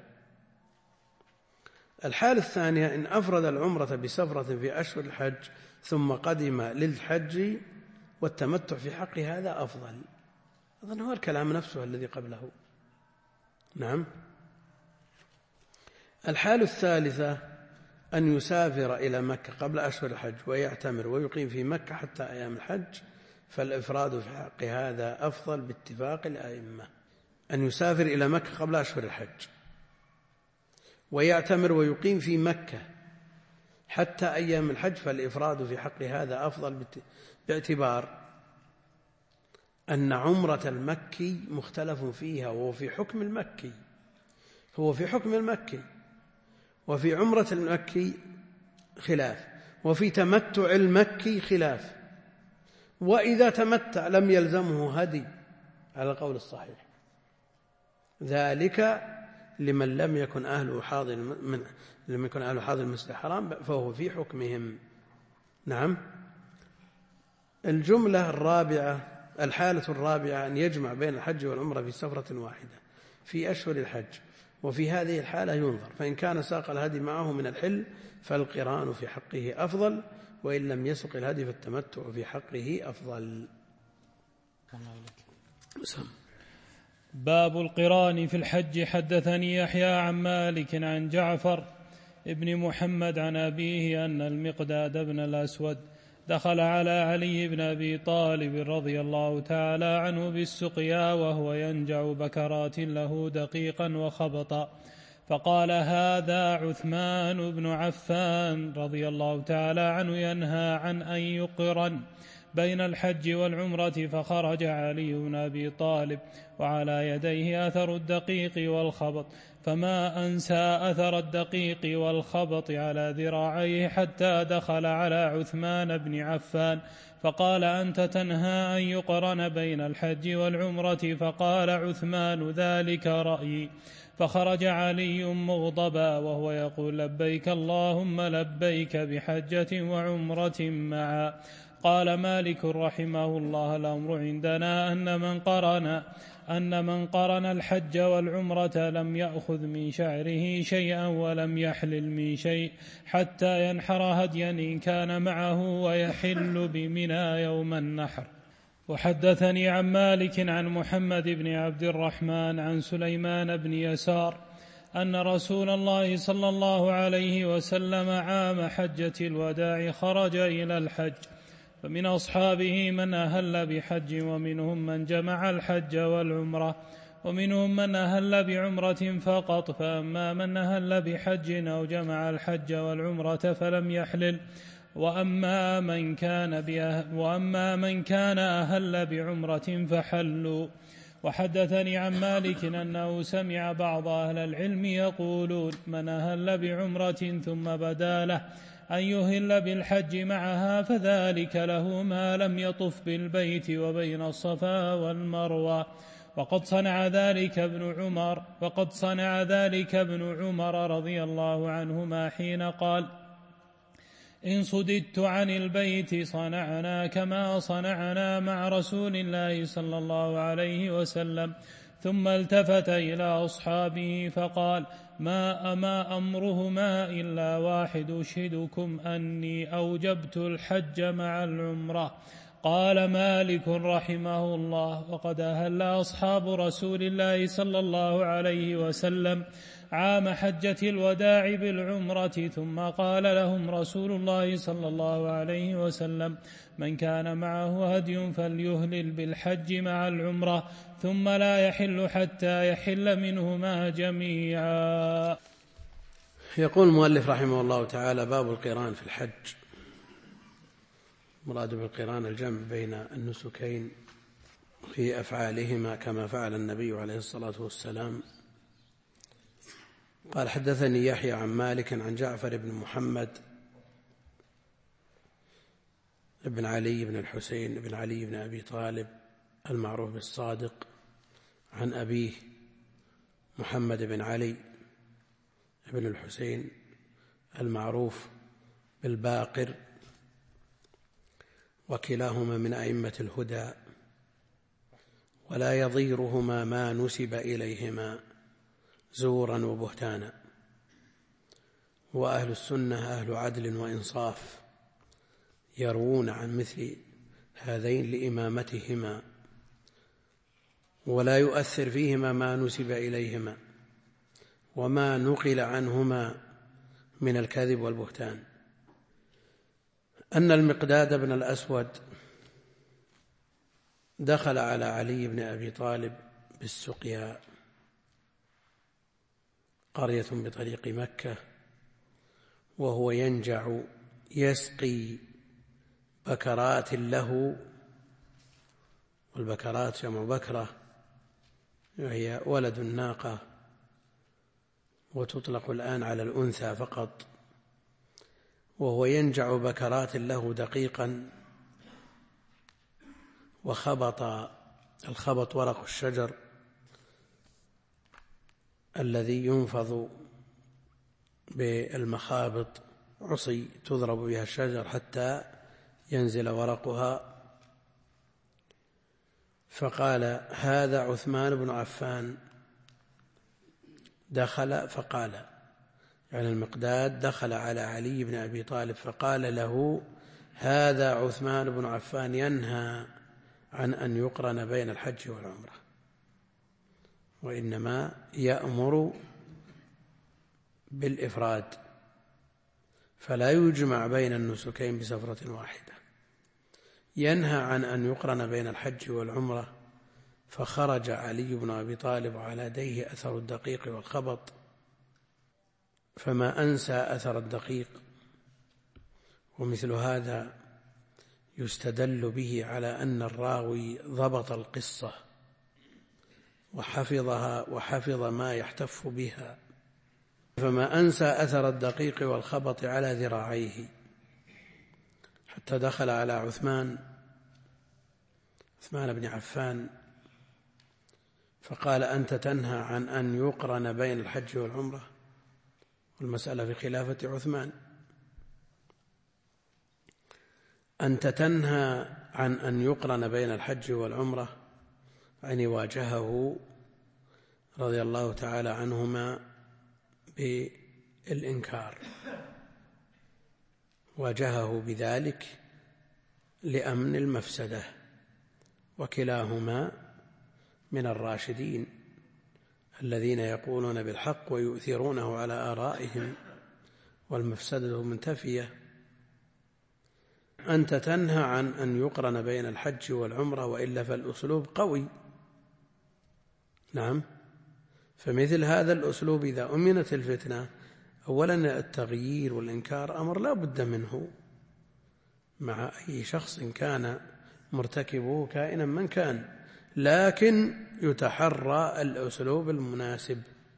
الحالة الثانية إن أفرد العمرة بسفرة في أشهر الحج ثم قدم للحج والتمتع في حق هذا أفضل. أظن هو الكلام نفسه الذي قبله. نعم. الحالة الثالثة أن يسافر إلى مكة قبل أشهر الحج ويعتمر ويقيم في مكة حتى أيام الحج، فالإفراد في حق هذا أفضل باتفاق الأئمة. أن يسافر إلى مكة قبل أشهر الحج ويعتمر ويقيم في مكة حتى أيام الحج، فالإفراد في حق هذا أفضل باعتبار أن عمرة المكي مختلف فيها، وهو في حكم المكي، هو في حكم المكي، وفي عمرة المكي خلاف، وفي تمتع المكي خلاف. وإذا تمتع لم يلزمه هدي على القول الصحيح، ذلك لمن لم يكن أهله حاضر من لم يكن أهله حاضر المسجد الحرام، فهو في حكمهم. نعم. الجملة الرابعة، الحالة الرابعة أن يجمع بين الحج والعمرة في سفرة واحدة في أشهر الحج، وفي هذه الحالة ينظر، فإن كان ساق الهدي معه من الحل فالقران في حقه أفضل، وإن لم يسق الهدي فالتمتع في حقه أفضل. باب القران في الحج. حدثني يحيى عن مالك عن جعفر ابن محمد عن أبيه أن المقداد بن الأسود دخل على علي بن أبي طالب رضي الله تعالى عنه بالسقيا وهو ينجع بكرات له دقيقا وخبطا، فقال هذا عثمان بن عفان رضي الله تعالى عنه ينهى عن أن يقرن، بين الحج والعمرة، فخرج علي بن أبي طالب وعلى يديه أثر الدقيق والخبط، فما أنسى أثر الدقيق والخبط على ذراعيه حتى دخل على عثمان بن عفان فقال: أنت تنهى أن يقرن بين الحج والعمرة؟ فقال عثمان: ذلك رأيي. فخرج علي مغضبا وهو يقول: لبيك اللهم لبيك بحجة وعمرة معا. قال مالك رحمه الله: الأمر عندنا أن من قرن أن من قرن الحج والعمرة لم يأخذ من شعره شيئا ولم يحلل من شيء حتى ينحر هديا إن كان معه ويحل بمنى يوم النحر. وحدثني عن مالك عن محمد بن عبد الرحمن عن سليمان بن يسار أن رسول الله صلى الله عليه وسلم عام حجة الوداع خرج إلى الحج، فمن أصحابه من أهل بحج ومنهم من جمع الحج والعمرة ومنهم من أهل بعمرة فقط، فأما من أهل بحج أو جمع الحج والعمرة فلم يحلل، وأما من كان, وأما من كان أهل بعمرة فحلوا. وحدثني عن مالك أنه سمع بعض أهل العلم يقولون: من أهل بعمرة ثم بدا له أن يهل بالحج معها فذلك له ما لم يطف بالبيت وبين الصفا والمروة. وقد صنع ذلك ابن عمر وقد صنع ذلك ابن عمر رضي الله عنهما حين قال: إن صددت عن البيت صنعنا كما صنعنا مع رسول الله صلى الله عليه وسلم. ثم التفت إلى أصحابه فقال: ما أما أمرهما إلا واحد، أشهدكم أني أوجبت الحج مع العمرة. قال مالك رحمه الله: وقد أهل أصحاب رسول الله صلى الله عليه وسلم عام حجة الوداع بالعمرة، ثم قال لهم رسول الله صلى الله عليه وسلم: من كان معه هدي فليهلل بالحج مع العمرة، ثم لا يحل حتى يحل منهما جميعا. يقول المؤلف رحمه الله تعالى: باب القران في الحج. مراد بالقران الجمع بين النسكين في أفعالهما كما فعل النبي عليه الصلاة والسلام. قال: حدثني يحيى عن مالك عن جعفر بن محمد بن علي بن الحسين بن علي بن أبي طالب المعروف بالصادق، عن أبيه محمد بن علي بن الحسين المعروف بالباقر، وكلاهما من أئمة الهدى، ولا يضيرهما ما نسب إليهما زورا وبهتانا. وأهل السنة أهل عدل وإنصاف، يروون عن مثل هذين لإمامتهما، ولا يؤثر فيهما ما نسب إليهما وما نقل عنهما من الكذب والبهتان. أن المقداد بن الأسود دخل على علي بن أبي طالب بالسقيا، قرية بطريق مكة، وهو ينجع يسقي بكرات له، والبكرات جمع بكرة وهي ولد الناقة، وتطلق الآن على الأنثى فقط. وهو ينجع بكرات له دقيقا، وخبط الخبط ورق الشجر الذي ينفض بالمخابط، عصي تضرب بها الشجر حتى ينزل ورقها. فقال: هذا عثمان بن عفان دخل، فقال يعني المقداد دخل على علي بن أبي طالب فقال له: هذا عثمان بن عفان ينهى عن أن يقرن بين الحج والعمرة، وإنما يأمر بالإفراد، فلا يجمع بين النسكين بسفرة واحدة. ينهى عن أن يقرن بين الحج والعمرة. فخرج علي بن أبي طالب على يديه أثر الدقيق والخبط، فما أنسى أثر الدقيق. ومثل هذا يستدل به على أن الراوي ضبط القصة وحفظها وحفظ ما يحتف بها، فما أنسى أثر الدقيق والخبط على ذراعيه، حتى دخل على عثمان عثمان بن عفان فقال: أنت تنهى عن أن يقرن بين الحج والعمرة؟ والمسألة في خلافة عثمان. أنت تنهى عن أن يقرن بين الحج والعمرة، يعني واجهه رضي الله تعالى عنهما بالإنكار، واجهه بذلك لأمن المفسدة، وكلاهما من الراشدين الذين يقولون بالحق ويؤثرونه على آرائهم والمفسدة منتفية. أنت تنهى عن أن يقرن بين الحج والعمرة، وإلا فالأسلوب قوي. نعم، فمثل هذا الأسلوب إذا أمنت الفتنة، أولا التغيير والإنكار أمر لا بد منه مع أي شخص كان مرتكبه كائنا من كان، لكن يتحرى الأسلوب المناسب،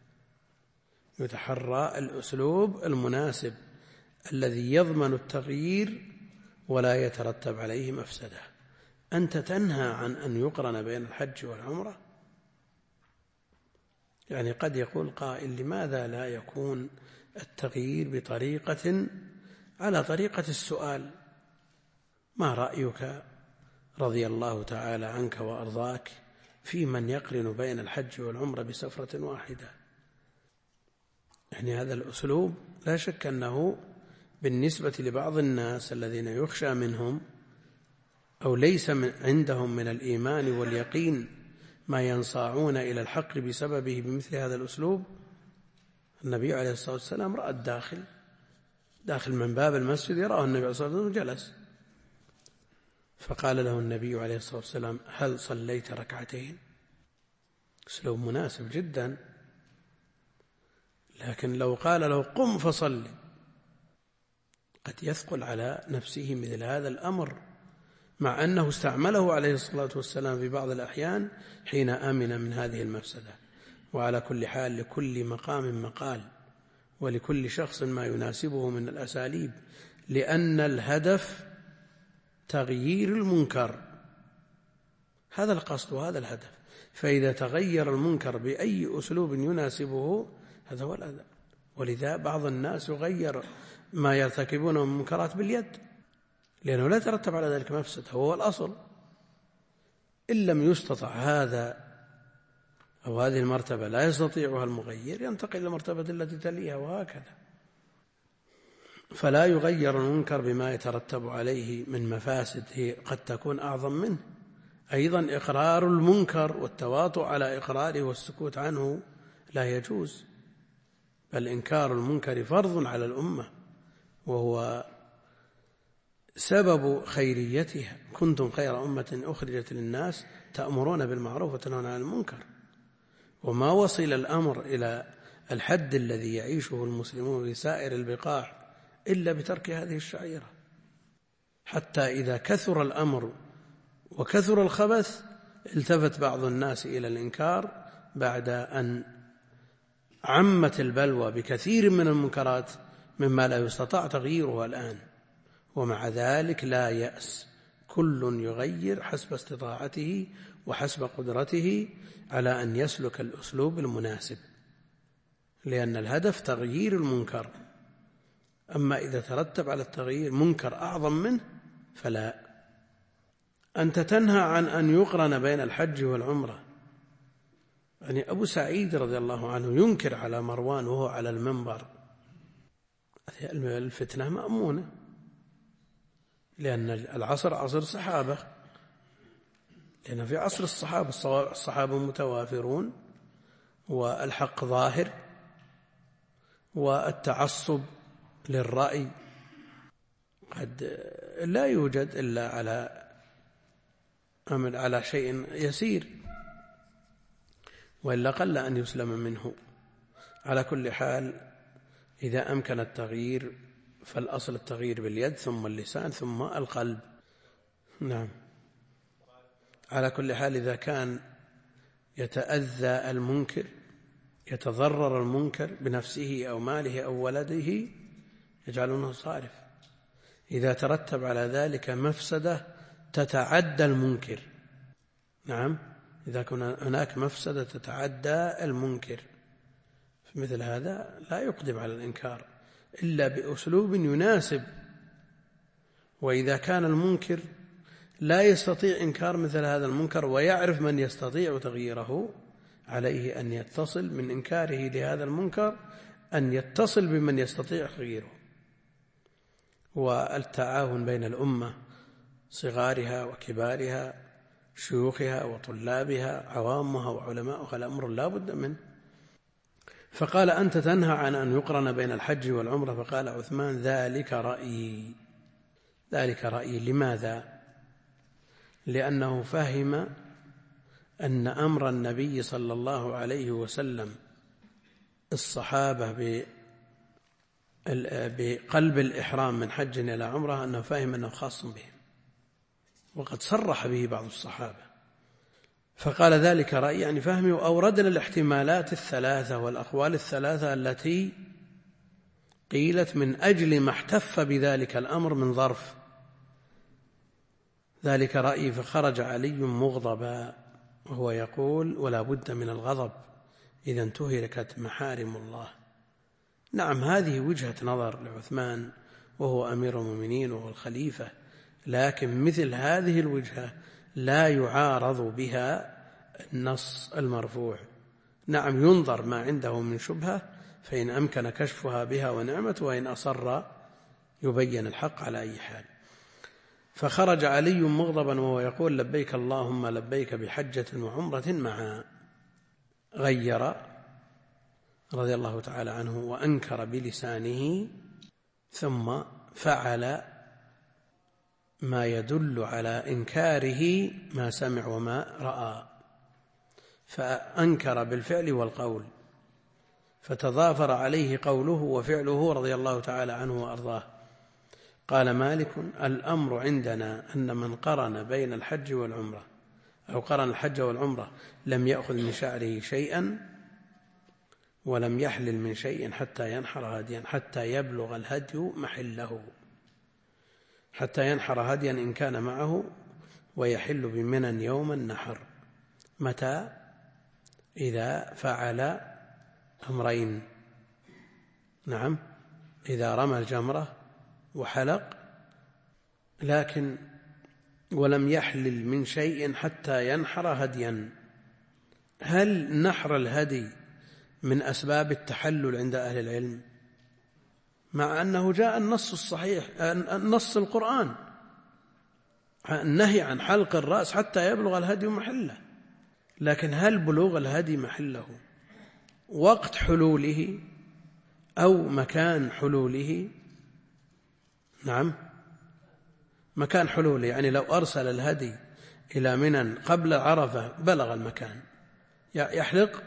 يتحرى الأسلوب المناسب الذي يضمن التغيير ولا يترتب عليه مفسدة. أنت تنهى عن أن يقرن بين الحج والعمرة، يعني قد يقول قائل: لماذا لا يكون التغيير بطريقة على طريقة السؤال؟ ما رأيك رضي الله تعالى عنك وأرضاك في من يقرن بين الحج والعمرة بسفرة واحدة؟ يعني هذا الأسلوب لا شك أنه بالنسبة لبعض الناس الذين يخشى منهم أو ليس من عندهم من الإيمان واليقين ما ينصاعون إلى الحق بسببه بمثل هذا الأسلوب. النبي عليه الصلاة والسلام رأى الداخل داخل من باب المسجد، يراه النبي عليه الصلاة والسلام جلس، فقال له النبي عليه الصلاة والسلام: هل صليت ركعتين؟ أسلوب مناسب جدا، لكن لو قال له: قم فصلي، قد يثقل على نفسه مثل هذا الأمر، مع أنه استعمله عليه الصلاة والسلام في بعض الأحيان حين آمن من هذه المفسدة. وعلى كل حال لكل مقام مقال، ولكل شخص ما يناسبه من الأساليب، لأن الهدف تغيير المنكر، هذا القصد وهذا الهدف. فإذا تغير المنكر بأي أسلوب يناسبه هذا هو الأداء. ولذا بعض الناس يغير ما يرتكبونه من منكرات باليد، لأنه لا يترتب على ذلك مفسدة، هو الأصل. إن لم يستطع هذا أو هذه المرتبة لا يستطيعها المغير، ينتقل إلى المرتبة التي تليها، وهكذا. فلا يغير المنكر بما يترتب عليه من مفاسد هي قد تكون أعظم منه. أيضا إقرار المنكر والتواطؤ على إقراره والسكوت عنه لا يجوز، بل إنكار المنكر فرض على الأمة، وهو سبب خيريتها. كنتم خير أمة أخرجت للناس تأمرون بالمعروف وتنهون عن المنكر. وما وصل الأمر إلى الحد الذي يعيشه المسلمون في سائر البقاع إلا بترك هذه الشعيرة، حتى إذا كثر الأمر وكثر الخبث التفت بعض الناس إلى الإنكار بعد أن عمت البلوى بكثير من المنكرات مما لا يستطاع تغييرها الآن. ومع ذلك لا يأس، كل يغير حسب استطاعته وحسب قدرته على أن يسلك الأسلوب المناسب، لأن الهدف تغيير المنكر. أما إذا ترتب على التغيير منكر أعظم منه فلا. أنت تنهى عن أن يقرن بين الحج والعمرة، يعني أبو سعيد رضي الله عنه ينكر على مروان وهو على المنبر. الفتنة مأمونة، لأن العصر عصر صحابة، لأن في عصر الصحابة الصحابة متوافرون، والحق ظاهر، والتعصب للرأي قد لا يوجد إلا على أمل على شيء يسير، وإلا قل أن يسلم منه. على كل حال إذا أمكن التغيير فالأصل التغيير باليد ثم اللسان ثم القلب. نعم. على كل حال إذا كان يتأذى المنكر، يتضرر المنكر بنفسه أو ماله أو ولده، يجعلونه صارف. إذا ترتب على ذلك مفسدة تتعدى المنكر، نعم، إذا كان هناك مفسدة تتعدى المنكر، في مثل هذا لا يقدم على الإنكار إلا بأسلوب يناسب. وإذا كان المنكر لا يستطيع إنكار مثل هذا المنكر ويعرف من يستطيع تغييره، عليه أن يتصل من إنكاره لهذا المنكر أن يتصل بمن يستطيع تغييره. والتعاون بين الأمة صغارها وكبارها، شيوخها وطلابها، عوامها وعلماؤها، الأمر لا بد منه. فقال: أنت تنهى عن أن يقرن بين الحج والعمرة؟ فقال عثمان: ذلك رأيي. ذلك رأيي. لماذا؟ لأنه فهم أن أمر النبي صلى الله عليه وسلم الصحابة بقلب الإحرام من حج إلى عمرة، أنه فهم أنه خاص بهم، وقد صرح به بعض الصحابة. فقال: ذلك رأيي، يعني فهمي. وأوردنا الاحتمالات الثلاثة والأقوال الثلاثة التي قيلت من أجل ما احتف بذلك الأمر من ظرف. ذلك رأيي. فخرج علي مغضبا وهو يقول: ولا بد من الغضب إذا انتهكت محارم الله. نعم، هذه وجهة نظر لعثمان وهو أمير المؤمنين وهو الخليفة، لكن مثل هذه الوجهة لا يعارض بها النص المرفوع. نعم، ينظر ما عنده من شبهة فإن أمكن كشفها بها ونعمت، وإن أصر يبين الحق على أي حال. فخرج علي مغضبا وهو يقول: لبيك اللهم لبيك بحجة وعمرة معا. غير رضي الله تعالى عنه وأنكر بلسانه، ثم فعل ما يدل على إنكاره ما سمع وما رأى، فأنكر بالفعل والقول، فتضافر عليه قوله وفعله رضي الله تعالى عنه وأرضاه. قال مالك: الأمر عندنا أن من قرن بين الحج والعمرة أو قرن الحج والعمرة لم يأخذ من شعره شيئا ولم يحلل من شيء حتى ينحر هديا حتى يبلغ الهدي محله، حتى ينحر هديا إن كان معه، ويحل بمنى يوم النحر. متى؟ إذا فعل أمرين. نعم، إذا رمى الجمرة وحلق، لكن ولم يحلل من شيء حتى ينحر هديا. هل نحر الهدي من أسباب التحلل عند أهل العلم؟ مع أنه جاء النص الصحيح، النص القرآن، النهي عن حلق الرأس حتى يبلغ الهدي محله. لكن هل بلوغ الهدي محله وقت حلوله أو مكان حلوله؟ نعم، مكان حلوله، يعني لو أرسل الهدي إلى منى قبل عرفة بلغ المكان يحلق،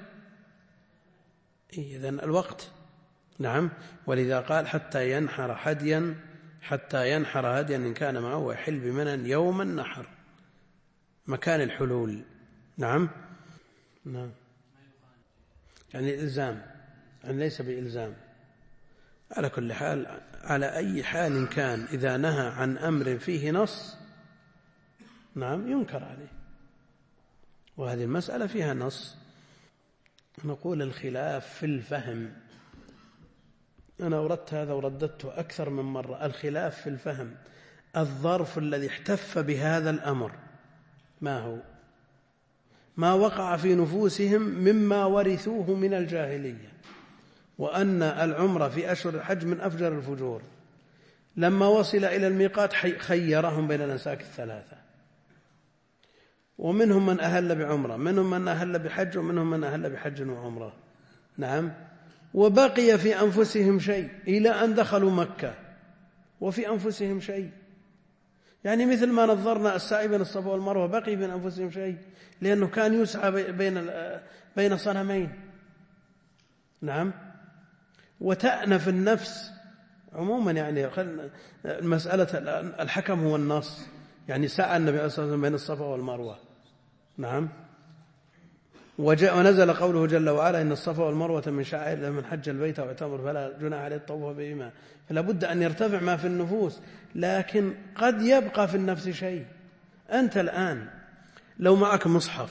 إذن الوقت. نعم، ولذا قال حتى ينحر هديا حتى ينحر هديا إن كان معه ويحل بمنى يوم النحر، مكان الحلول. نعم نعم، يعني إلزام، يعني ليس بإلزام. على كل حال، على أي حال كان، إذا نهى عن أمر فيه نص، نعم، ينكر عليه. وهذه المسألة فيها نص. نقول الخلاف في الفهم، أنا أردت هذا ورددته أكثر من مرة. الخلاف في الفهم، الظرف الذي احتف بهذا الأمر ما هو؟ ما وقع في نفوسهم مما ورثوه من الجاهلية، وأن العمرة في أشهر الحج من أفجر الفجور. لما وصل إلى الميقات خيرهم بين الأنساك الثلاثة، ومنهم من أهل بعمرة، منهم من أهل بحج، ومنهم من أهل بحج وعمرة. نعم، وبقي في أنفسهم شيء إلى أن دخلوا مكة، وفي أنفسهم شيء، يعني مثل ما نظرنا السعي بين الصفا والمروة بقي في أنفسهم شيء، لأنه كان يسعى بين بين صنمين. نعم، وتأنف النفس عموما، يعني مسألة الحكم هو النص، يعني سعى النبي صلى الله عليه وسلم بين الصفا والمروة. نعم. وجاء ونزل قوله جل وعلا إن الصفا والمروة من شعائر من حج البيت واعتمر فلا جناح عليه الطواف بهما. فلا بد أن يرتفع ما في النفوس، لكن قد يبقى في النفس شيء. أنت الآن لو معك مصحف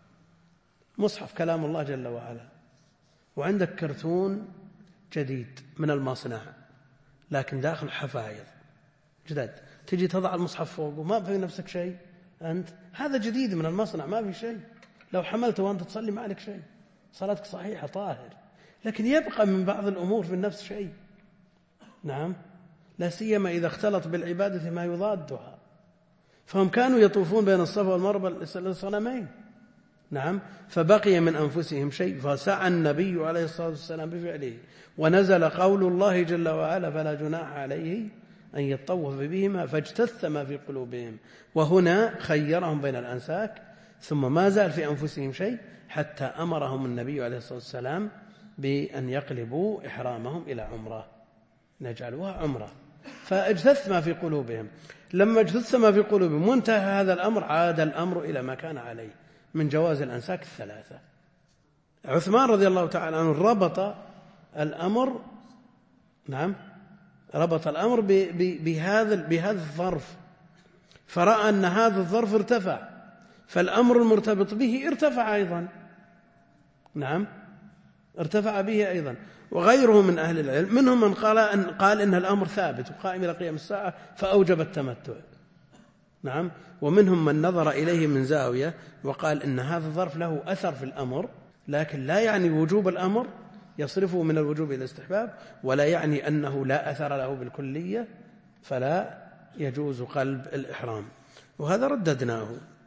مصحف كلام الله جل وعلا وعندك كرتون جديد من المصنع لكن داخل حفايظ جدد، تجي تضع المصحف فوقه ما في نفسك شيء، أنت هذا جديد من المصنع ما في شيء، لو حملته وأنت تصلي ما عليك شيء، صلاتك صحيحة طاهر، لكن يبقى من بعض الأمور في النفس شيء. نعم. لا سيما إذا اختلط بالعبادة ما يضادها. فهم كانوا يطوفون بين الصفا والمروة لصنمين. نعم. فبقي من أنفسهم شيء، فسعى النبي عليه الصلاة والسلام بفعله، ونزل قول الله جل وعلا فلا جناح عليه أن يطوف بهما، فاجتث ما في قلوبهم. وهنا خيرهم بين الأنساك، ثم ما زال في أنفسهم شيء حتى أمرهم النبي عليه الصلاة والسلام بأن يقلبوا إحرامهم إلى عمرة، نجعلوها عمرة. فاجتث ما في قلوبهم. لما اجتث ما في قلوبهم وانتهى هذا الأمر عاد الأمر إلى ما كان عليه من جواز الأنساك الثلاثة. عثمان رضي الله تعالى عنه ربط الأمر نعم ربط الأمر بهذا بهذا الظرف، فرأى أن هذا الظرف ارتفع، فالأمر المرتبط به ارتفع أيضا. نعم. ارتفع به أيضا. وغيره من أهل العلم منهم من قال أن قال إن الأمر ثابت وقائم إلى قيام الساعة فأوجب التمتع. نعم. ومنهم من نظر إليه من زاوية وقال إن هذا الظرف له أثر في الأمر، لكن لا يعني وجوب الأمر يصرفه من الوجوب إلى الاستحباب، ولا يعني أنه لا أثر له بالكلية فلا يجوز قلب الإحرام. وهذا رددناه.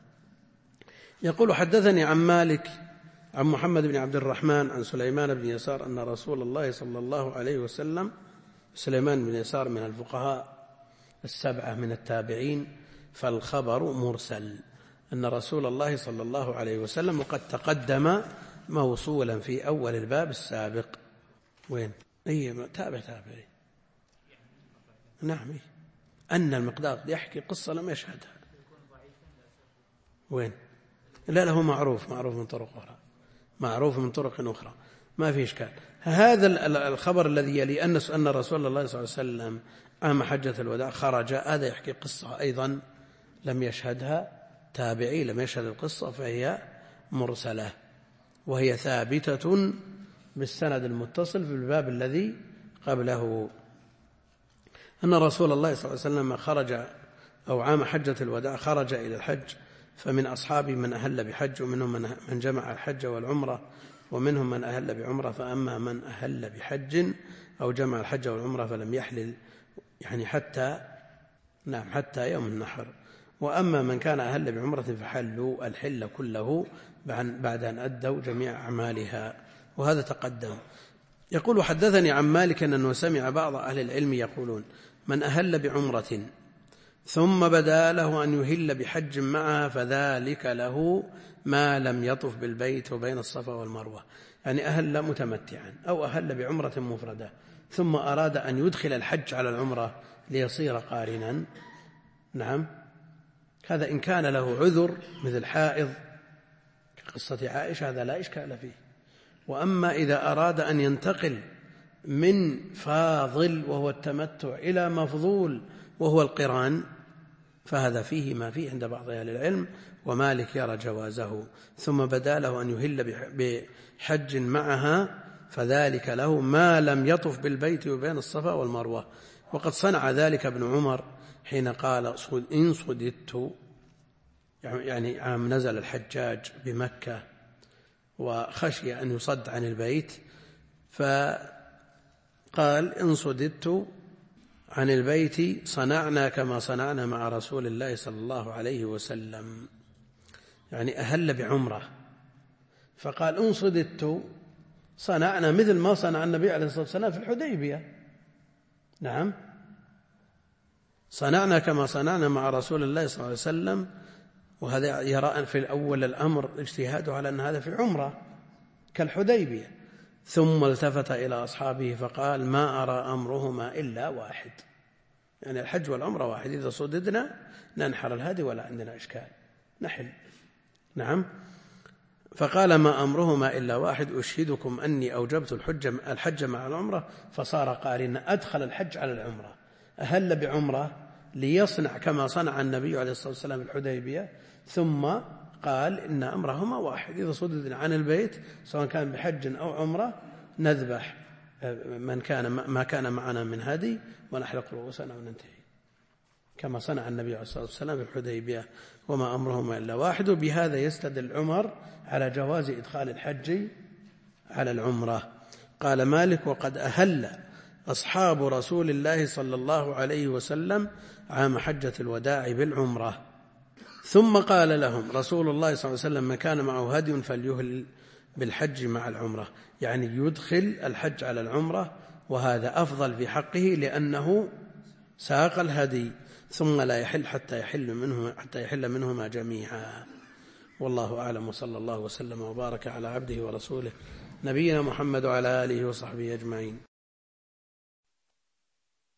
يقول حدثني عن مالك عن محمد بن عبد الرحمن عن سليمان بن يسار أن رسول الله صلى الله عليه وسلم، سليمان بن يسار من الفقهاء السبعة من التابعين، فالخبر مرسل، أن رسول الله صلى الله عليه وسلم وقد تقدم موصولا في أول الباب السابق. وين؟ أي تابع تابعي. نعم. أن المقداد يحكي قصة لم يشهدها. وين؟ لا له معروف معروف من طرق أخرى معروف من طرق أخرى ما في إشكال. هذا الخبر الذي يلي أن أن رسول الله صلى الله عليه وسلم عام حجة الوداع خرج، هذا يحكي قصة أيضا لم يشهدها تابعي، لم يشهد القصة، فهي مرسلة، وهي ثابتة بالسند المتصل في الباب الذي قبله، أن رسول الله صلى الله عليه وسلم خرج أو عام حجة الوداع خرج إلى الحج، فمن أصحابه من أهل بحج، ومنهم من جمع الحج والعمرة، ومنهم من أهل بعمرة. فأما من أهل بحج أو جمع الحج والعمرة فلم يحلل يعني حتى نعم حتى يوم النحر. وأما من كان أهل بعمرة فحلوا الحل كله بعد أن أدوا جميع أعمالها، وهذا تقدم. يقول حدثني عن مالك أنه سمع بعض أهل العلم يقولون من أهل بعمرة ثم بدا له أن يهل بحج معها فذلك له ما لم يطف بالبيت وبين الصفا والمروة، يعني أهل متمتعا أو أهل بعمرة مفردة ثم أراد أن يدخل الحج على العمرة ليصير قارنا. نعم. هذا إن كان له عذر مثل حائض كقصة عائشة هذا لا إشكال فيه. وأما إذا أراد أن ينتقل من فاضل وهو التمتع إلى مفضول وهو القران فهذا فيه ما فيه عند بعض أهل العلم، ومالك يرى جوازه. ثم بدا له أن يهل بحج معها فذلك له ما لم يطف بالبيت وبين الصفا والمروة. وقد صنع ذلك ابن عمر حين قال إن صددت، يعني عام نزل الحجاج بمكة وخشي أن يصد عن البيت، فقال إن صددت عن البيت صنعنا كما صنعنا مع رسول الله صلى الله عليه وسلم، يعني أهل بعمرة، فقال إن صددت صنعنا مثل ما صنع النبي عليه الصلاة والسلام في الحديبية. نعم. صنعنا كما صنعنا مع رسول الله صلى الله عليه وسلم. وهذا يرى في الأول الأمر اجتهاده على أن هذا في عمرة كالحديبية. ثم التفت إلى أصحابه فقال ما أرى أمرهما إلا واحد، يعني الحج والعمرة واحد، إذا صددنا ننحر الهدي ولا عندنا إشكال نحل. نعم. فقال ما أمرهما إلا واحد، أشهدكم أني أوجبت الحج الحج مع العمرة فصار قارنا، أدخل الحج على العمرة، أهل بعمرة ليصنع كما صنع النبي عليه الصلاة والسلام الحديبية، ثم قال إن أمرهما واحد، إذا صددنا عن البيت سواء كان بحج أو عمرة نذبح من كان ما كان معنا من هدي ونحلق رؤوسنا وننتهي كما صنع النبي عليه الصلاة والسلام في الحديبية، وما أمرهما إلا واحد. وبهذا يستدل عمر على جواز إدخال الحج على العمرة. قال مالك وقد أهل أصحاب رسول الله صلى الله عليه وسلم عام حجة الوداع بالعمرة، ثم قال لهم رسول الله صلى الله عليه وسلم من كان معه هدي فليهل بالحج مع العمرة، يعني يدخل الحج على العمرة، وهذا أفضل في حقه لأنه ساق الهدي، ثم لا يحل حتى يحل منه حتى يحل منهما جميعا. والله أعلم، وصلى الله وسلم وبارك على عبده ورسوله نبينا محمد وعلى آله وصحبه أجمعين.